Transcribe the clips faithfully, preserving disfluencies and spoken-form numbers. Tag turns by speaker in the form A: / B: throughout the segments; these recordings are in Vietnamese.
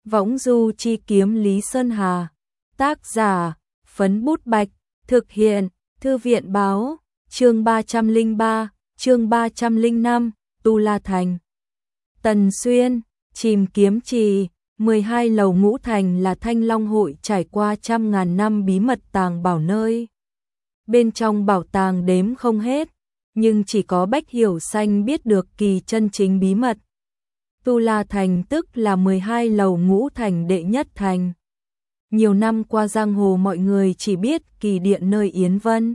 A: Võng du chi kiếm Lý Sơn Hà. Tác giả, Phấn Bút Bạch. Thực hiện, Thư viện báo. Chương ba trăm lẻ ba, chương ba trăm lẻ năm, Tu La Thành. Tần Xuyên, Chìm Kiếm Trì, mười hai lầu ngũ thành là Thanh Long hội trải qua trăm ngàn năm bí mật tàng bảo nơi. Bên trong bảo tàng đếm không hết, nhưng chỉ có Bách Hiểu Xanh biết được kỳ chân chính bí mật. Tu La Thành tức là mười hai lầu ngũ thành đệ nhất thành. Nhiều năm qua giang hồ mọi người chỉ biết kỳ điện nơi Yến Vân.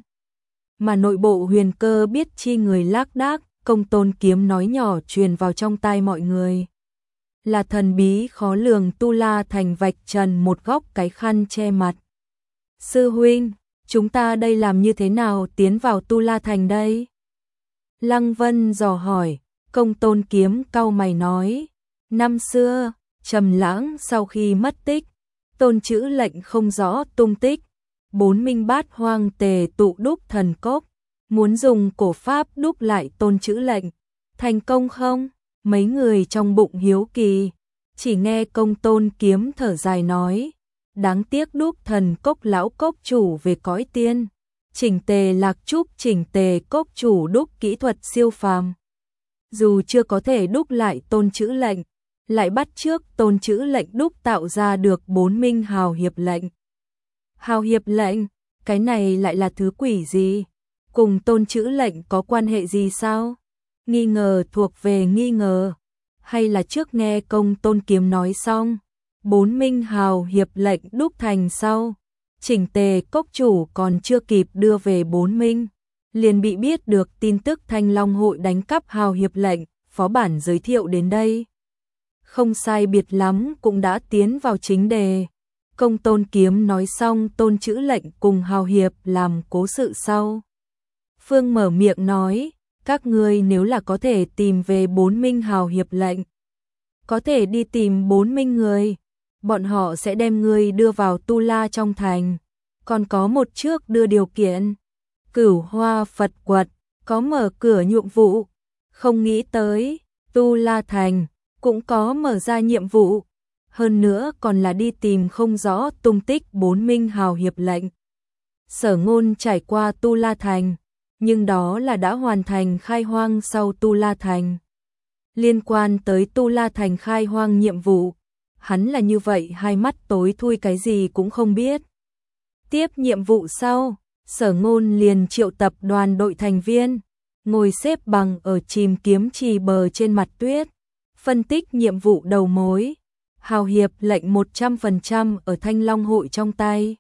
A: Mà nội bộ Huyền Cơ biết chi người lác đác, Công Tôn Kiếm nói nhỏ truyền vào trong tai mọi người. Là thần bí khó lường Tu La Thành vạch trần một góc cái khăn che mặt. Sư huynh, chúng ta đây làm như thế nào tiến vào Tu La Thành đây? Lăng Vân dò hỏi. Công Tôn Kiếm cau mày nói. Năm xưa, Trầm Lãng sau khi mất tích, Tôn Chữ Lệnh không rõ tung tích. Bốn minh bát hoang tề tụ đúc thần cốc, muốn dùng cổ pháp đúc lại Tôn Chữ Lệnh. Thành công không? Mấy người trong bụng hiếu kỳ. Chỉ nghe Công Tôn Kiếm thở dài nói. Đáng tiếc đúc thần cốc lão cốc chủ về cõi tiên. Chỉnh Tề Lạc Trúc Chỉnh Tề cốc chủ đúc kỹ thuật siêu phàm. Dù chưa có thể đúc lại Tôn Chữ Lệnh, lại bắt chước Tôn Chữ Lệnh đúc tạo ra được bốn minh hào hiệp lệnh. Hào hiệp lệnh, cái này lại là thứ quỷ gì? Cùng Tôn Chữ Lệnh có quan hệ gì sao? Nghi ngờ thuộc về nghi ngờ, hay là trước nghe Công Tôn Kiếm nói xong, bốn minh hào hiệp lệnh đúc thành sau, Chỉnh Tề cốc chủ còn chưa kịp đưa về bốn minh, liền bị biết được tin tức Thanh Long hội đánh cắp hào hiệp lệnh, phó bản giới thiệu đến đây. Không sai biệt lắm cũng đã tiến vào chính đề. Công Tôn Kiếm nói xong Tôn Chữ Lệnh cùng hào hiệp làm cố sự sau. Phương mở miệng nói, các ngươi nếu là có thể tìm về bốn minh hào hiệp lệnh, có thể đi tìm bốn minh người, bọn họ sẽ đem ngươi đưa vào Tu La trong thành. Còn có một trước đưa điều kiện, Cửu Hoa Phật Quật có mở cửa nhiệm vụ, không nghĩ tới Tu La thành cũng có mở ra nhiệm vụ, hơn nữa còn là đi tìm không rõ tung tích bốn minh hào hiệp lệnh. Sở Ngôn trải qua Tu La thành, nhưng đó là đã hoàn thành khai hoang sau Tu La thành. Liên quan tới Tu La thành khai hoang nhiệm vụ, hắn là như vậy hai mắt tối thui cái gì cũng không biết. Tiếp nhiệm vụ sau, Sở Ngôn liền triệu tập đoàn đội thành viên, ngồi xếp bằng ở Chìm Kiếm Trì bờ trên mặt tuyết, phân tích nhiệm vụ đầu mối. Hào hiệp lệnh một trăm phần trăm ở Thanh Long hội trong tay.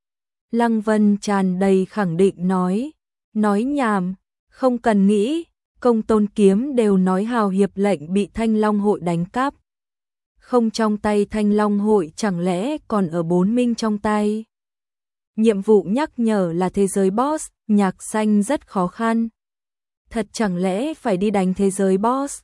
A: Lăng Vân tràn đầy khẳng định nói, nói nhảm, không cần nghĩ, Công Tôn Kiếm đều nói hào hiệp lệnh bị Thanh Long hội đánh cắp. Không trong tay Thanh Long hội chẳng lẽ còn ở bốn minh trong tay. Nhiệm vụ nhắc nhở là thế giới boss, nhạc xanh rất khó khăn. Thật chẳng lẽ phải đi đánh thế giới boss?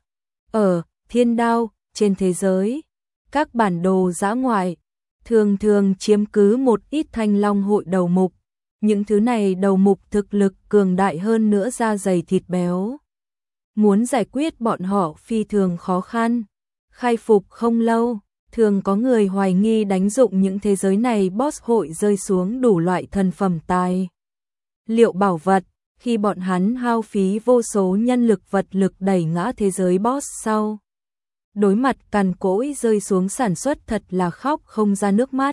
A: Ở Thiên Đao, trên thế giới, các bản đồ dã ngoại thường thường chiếm cứ một ít Thanh Long hội đầu mục. Những thứ này đầu mục thực lực cường đại hơn nữa da dày thịt béo. Muốn giải quyết bọn họ phi thường khó khăn. Khai phục không lâu, thường có người hoài nghi đánh dụng những thế giới này boss hội rơi xuống đủ loại thần phẩm tài liệu bảo vật, khi bọn hắn hao phí vô số nhân lực vật lực đẩy ngã thế giới boss sau. Đối mặt cằn cỗi rơi xuống sản xuất thật là khóc không ra nước mắt.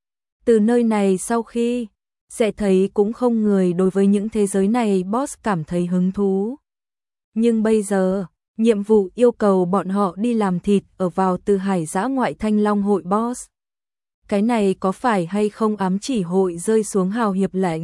A: Từ nơi này sau khi, sẽ thấy cũng không người đối với những thế giới này boss cảm thấy hứng thú. Nhưng bây giờ, nhiệm vụ yêu cầu bọn họ đi làm thịt ở vào Từ Hải dã ngoại Thanh Long hội boss. Cái này có phải hay không ám chỉ hội rơi xuống hào hiệp lệnh?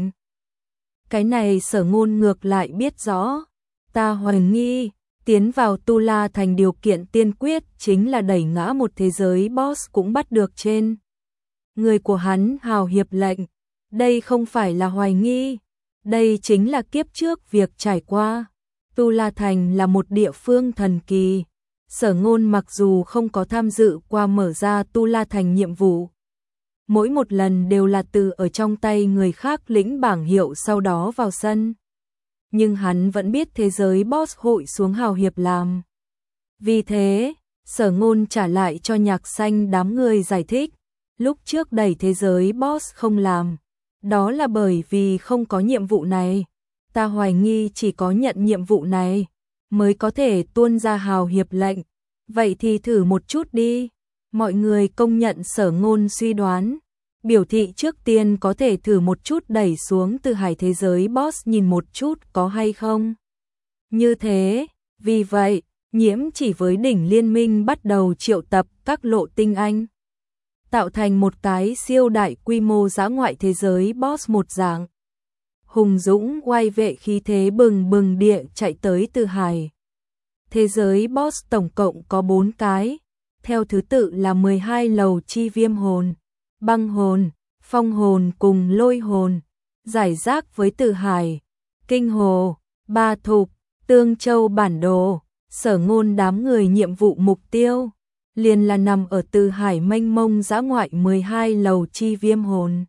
A: Cái này Sở Ngôn ngược lại biết rõ. Ta hoài nghi, tiến vào Tu La thành điều kiện tiên quyết chính là đẩy ngã một thế giới boss cũng bắt được trên người của hắn hào hiệp lệnh. Đây không phải là hoài nghi, đây chính là kiếp trước việc trải qua. Tu La thành là một địa phương thần kỳ. Sở Ngôn mặc dù không có tham dự qua mở ra Tu La thành nhiệm vụ, mỗi một lần đều là từ ở trong tay người khác lĩnh bảng hiệu sau đó vào sân. Nhưng hắn vẫn biết thế giới boss hội xuống hào hiệp làm. Vì thế, Sở Ngôn trả lại cho Nhạc Xanh đám người giải thích, lúc trước đẩy thế giới boss không làm, đó là bởi vì không có nhiệm vụ này. Ta hoài nghi chỉ có nhận nhiệm vụ này mới có thể tuôn ra hào hiệp lệnh. Vậy thì thử một chút đi. Mọi người công nhận Sở Ngôn suy đoán, biểu thị trước tiên có thể thử một chút đẩy xuống từ hải thế giới boss nhìn một chút có hay không. Như thế, vì vậy, Nhiễm Chỉ với đỉnh liên minh bắt đầu triệu tập các lộ tinh anh, tạo thành một cái siêu đại quy mô dã ngoại thế giới boss một dạng. Hùng dũng oai vệ khí thế bừng bừng địa chạy tới từ hải. Thế giới boss tổng cộng có bốn cái, theo thứ tự là mười hai lầu chi viêm hồn, băng hồn, phong hồn cùng lôi hồn, giải rác với Từ Hải, Kinh Hồ, Ba Thục, Tương Châu bản đồ. Sở Ngôn đám người nhiệm vụ mục tiêu liền là nằm ở Từ Hải mênh mông dã ngoại mười hai lầu chi viêm hồn.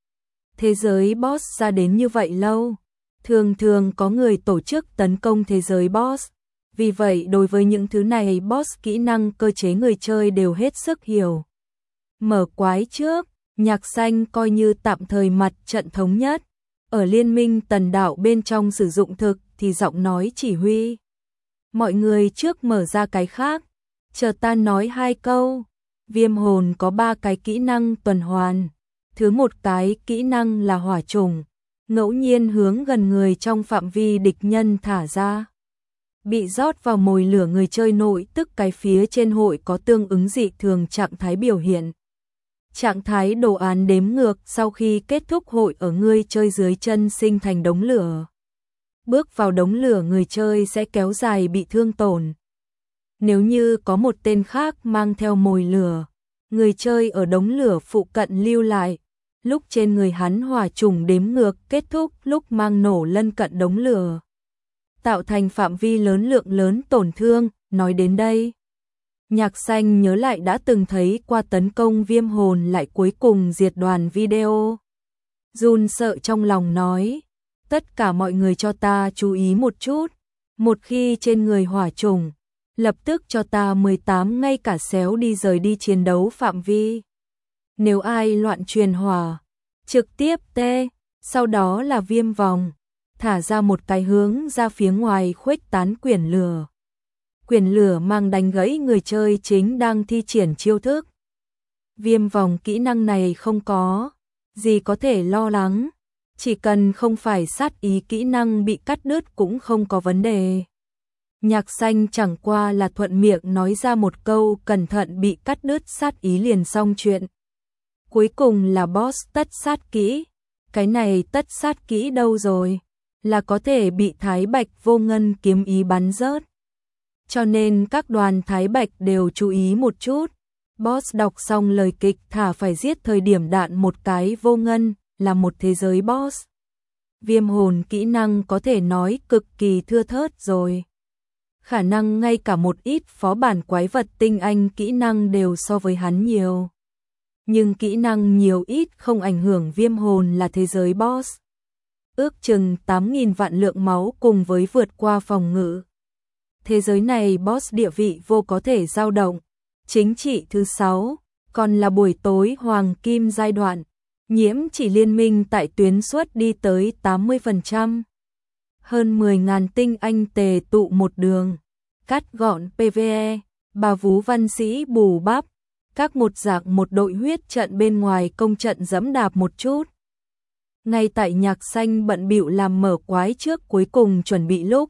A: Thế giới boss ra đến như vậy lâu, thường thường có người tổ chức tấn công thế giới boss. Vì vậy đối với những thứ này boss kỹ năng cơ chế người chơi đều hết sức hiểu. Mở quái trước, Nhạc Xanh coi như tạm thời mặt trận thống nhất. Ở liên minh tần đạo bên trong sử dụng thực thì giọng nói chỉ huy. Mọi người trước mở ra cái khác, chờ ta nói hai câu. Viêm hồn có ba cái kỹ năng tuần hoàn. Thứ một cái kỹ năng là hỏa trùng, ngẫu nhiên hướng gần người trong phạm vi địch nhân thả ra. Bị rót vào mồi lửa người chơi nội tức cái phía trên hội có tương ứng dị thường trạng thái biểu hiện. Trạng thái đồ án đếm ngược sau khi kết thúc hội ở người chơi dưới chân sinh thành đống lửa. Bước vào đống lửa người chơi sẽ kéo dài bị thương tổn. Nếu như có một tên khác mang theo mồi lửa, người chơi ở đống lửa phụ cận lưu lại. Lúc trên người hắn hỏa trùng đếm ngược kết thúc lúc mang nổ lân cận đống lửa, tạo thành phạm vi lớn lượng lớn tổn thương. Nói đến đây, Nhạc Xanh nhớ lại đã từng thấy qua tấn công viêm hồn lại cuối cùng diệt đoàn video. Run sợ trong lòng nói, tất cả mọi người cho ta chú ý một chút, một khi trên người hỏa trùng, lập tức cho ta mười tám ngay cả xéo đi rời đi chiến đấu phạm vi. Nếu ai loạn truyền hỏa, trực tiếp tê, sau đó là viêm vòng, thả ra một cái hướng ra phía ngoài khuếch tán quyển lửa. Quyển lửa mang đánh gãy người chơi chính đang thi triển chiêu thức. Viêm vòng kỹ năng này không có gì có thể lo lắng, chỉ cần không phải sát ý kỹ năng bị cắt đứt cũng không có vấn đề. Nhạc Xanh chẳng qua là thuận miệng nói ra một câu cẩn thận bị cắt đứt sát ý liền xong chuyện. Cuối cùng là boss tất sát kỹ. Cái này tất sát kỹ đâu rồi? Là có thể bị Thái Bạch vô ngân kiếm ý bắn rớt. Cho nên các đoàn Thái Bạch đều chú ý một chút. Boss đọc xong lời kịch thả phải giết thời điểm đạn một cái vô ngân là một thế giới boss. Viêm hồn kỹ năng có thể nói cực kỳ thưa thớt rồi. Khả năng ngay cả một ít phó bản quái vật tinh anh kỹ năng đều so với hắn nhiều. Nhưng kỹ năng nhiều ít không ảnh hưởng viêm hồn là thế giới boss. Ước chừng tám nghìn vạn lượng máu cùng với vượt qua phòng ngự. Thế giới này boss địa vị vô có thể dao động. Chính trị thứ sáu, còn là buổi tối hoàng kim giai đoạn. Nhiễm Chỉ liên minh tại tuyến suất đi tới tám mươi phần trăm. Hơn mười nghìn tinh anh tề tụ một đường. Cắt gọn pê vê e, bà vú văn sĩ bù bắp. Các một dạng một đội huyết trận bên ngoài công trận dẫm đạp một chút. Ngay tại Nhạc Xanh bận bịu làm mở quái trước cuối cùng chuẩn bị lúc.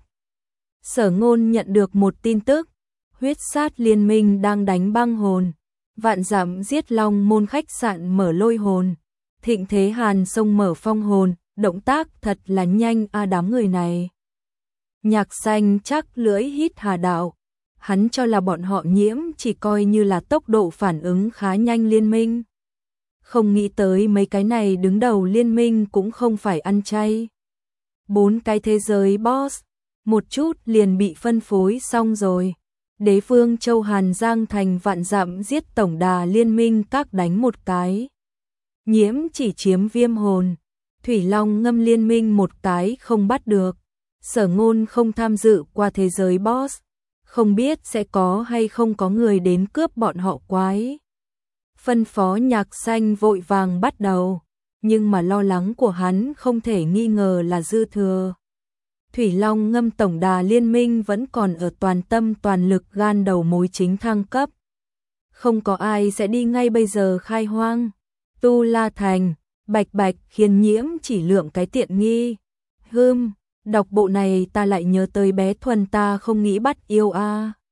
A: Sở Ngôn nhận được một tin tức. Huyết sát liên minh đang đánh băng hồn. Vạn Dặm giết long môn khách sạn mở lôi hồn. Thịnh Thế Hàn sông mở phong hồn. Động tác thật là nhanh a đám người này. Nhạc Xanh chắc lưỡi hít hà đạo. Hắn cho là bọn họ Nhiễm Chỉ coi như là tốc độ phản ứng khá nhanh liên minh. Không nghĩ tới mấy cái này đứng đầu liên minh cũng không phải ăn chay. Bốn cái thế giới boss, một chút liền bị phân phối xong rồi. Đế Phương Châu Hàn Giang thành Vạn Dặm giết tổng đà liên minh các đánh một cái. Nhiễm Chỉ chiếm viêm hồn. Thủy Long ngâm liên minh một cái không bắt được. Sở Ngôn không tham dự qua thế giới boss. không biết sẽ có hay không có người đến cướp bọn họ quái. Phân phó Nhạc Xanh vội vàng bắt đầu, nhưng mà lo lắng của hắn không thể nghi ngờ là dư thừa. Thủy Long Ngâm tổng đà liên minh vẫn còn ở toàn tâm toàn lực gan đầu mối chính thăng cấp. Không có ai sẽ đi ngay bây giờ khai hoang. Tu La Thành, Bạch Bạch Khiên Nhiễm chỉ lượng cái tiện nghi. Hưm, đọc bộ này ta lại nhớ tới bé Thuần ta không nghĩ bắt yêu a. À.